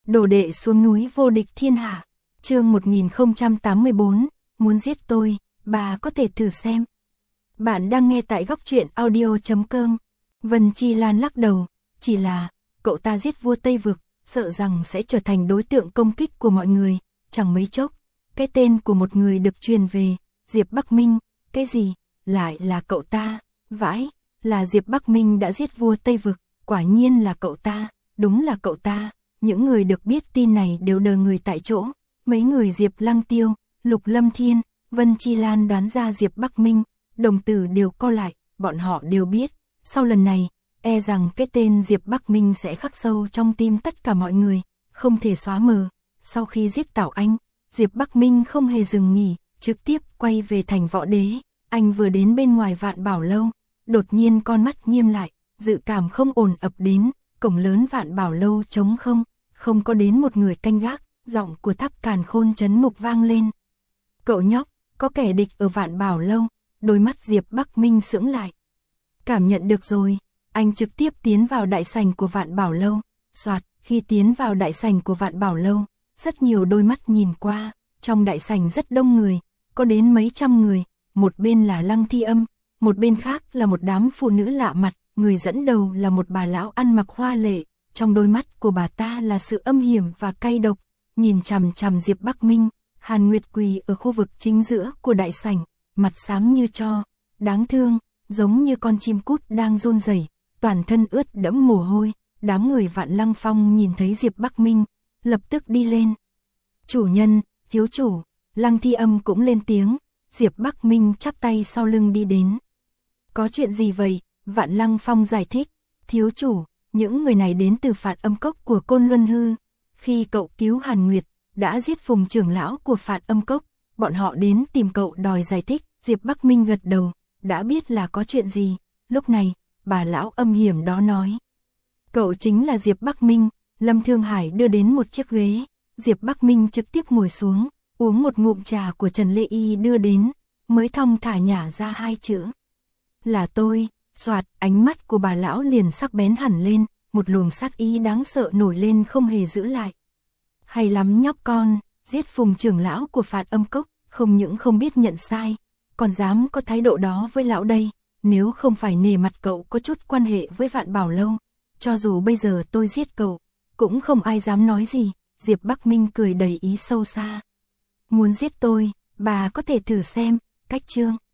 Đồ đệ xuống núi vô địch thiên hạ. Chương 1084, muốn giết tôi, bà có thể thử xem. Bạn đang nghe tại góc truyện audio.com. Vân Chi Lan lắc đầu, chỉ là cậu ta giết vua Tây Vực, sợ rằng sẽ trở thành đối tượng công kích của mọi người. Chẳng mấy chốc, cái tên của một người được truyền về, Diệp Bắc Minh. Cái gì? Lại là cậu ta? Vãi, là Diệp Bắc Minh đã giết vua Tây Vực, quả nhiên là cậu ta, đúng là cậu ta. Những người được biết tin này đều đờ người tại chỗ, mấy người Diệp Lăng Tiêu, Lục Lâm Thiên, Vân Chi Lan đoán ra Diệp Bắc Minh, đồng tử đều co lại, bọn họ đều biết, sau lần này, e rằng cái tên Diệp Bắc Minh sẽ khắc sâu trong tim tất cả mọi người, không thể xóa mờ. Sau khi giết Tảo Anh, Diệp Bắc Minh không hề dừng nghỉ, trực tiếp quay về thành Võ Đế. Anh vừa đến bên ngoài Vạn Bảo Lâu, đột nhiên con mắt nghiêm lại, dự cảm không ổn ập đến. Cổng lớn Vạn Bảo Lâu trống không, không có đến một người canh gác, giọng của Tháp Càn Khôn trấn mục vang lên. Cậu nhóc, có kẻ địch ở Vạn Bảo Lâu, đôi mắt Diệp Bắc Minh sững lại. Cảm nhận được rồi, anh trực tiếp tiến vào đại sảnh của Vạn Bảo Lâu. Soạt, khi tiến vào đại sảnh của Vạn Bảo Lâu, rất nhiều đôi mắt nhìn qua, trong đại sảnh rất đông người, có đến mấy trăm người, một bên là Lăng Thi Âm, một bên khác là một đám phụ nữ lạ mặt. Người dẫn đầu là một bà lão ăn mặc hoa lệ, trong đôi mắt của bà ta là sự âm hiểm và cay độc, nhìn chằm chằm Diệp Bắc Minh. Hàn Nguyệt quỳ ở khu vực chính giữa của đại sảnh, mặt xám như tro, đáng thương, giống như con chim cút đang run rẩy, toàn thân ướt đẫm mồ hôi. Đám người Vạn Lăng Phong nhìn thấy Diệp Bắc Minh, lập tức đi lên. Chủ nhân, thiếu chủ, Lăng Thi Âm cũng lên tiếng. Diệp Bắc Minh chắp tay sau lưng đi đến. Có chuyện gì vậy? Vạn Lăng Phong giải thích, thiếu chủ, những người này đến từ Phạt Âm Cốc của Côn Luân Hư. Khi cậu cứu Hàn Nguyệt, đã giết Phùng trưởng lão của Phạt Âm Cốc, bọn họ đến tìm cậu đòi giải thích. Diệp Bắc Minh gật đầu, đã biết là có chuyện gì. Lúc này, bà lão âm hiểm đó nói, cậu chính là Diệp Bắc Minh. Lâm Thương Hải đưa đến một chiếc ghế, Diệp Bắc Minh trực tiếp ngồi xuống, uống một ngụm trà của Trần Lê Y đưa đến, mới thong thả nhả ra hai chữ. Là tôi. Soạt, ánh mắt của bà lão liền sắc bén hẳn lên, một luồng sát ý đáng sợ nổi lên không hề giữ lại. Hay lắm nhóc con, giết Phùng trưởng lão của Phạt Âm Cốc, không những không biết nhận sai, còn dám có thái độ đó với lão đây. Nếu không phải nể mặt cậu có chút quan hệ với Vạn Bảo Lâu, cho dù bây giờ tôi giết cậu, cũng không ai dám nói gì. Diệp Bắc Minh cười đầy ý sâu xa. Muốn giết tôi, bà có thể thử xem. Cách chương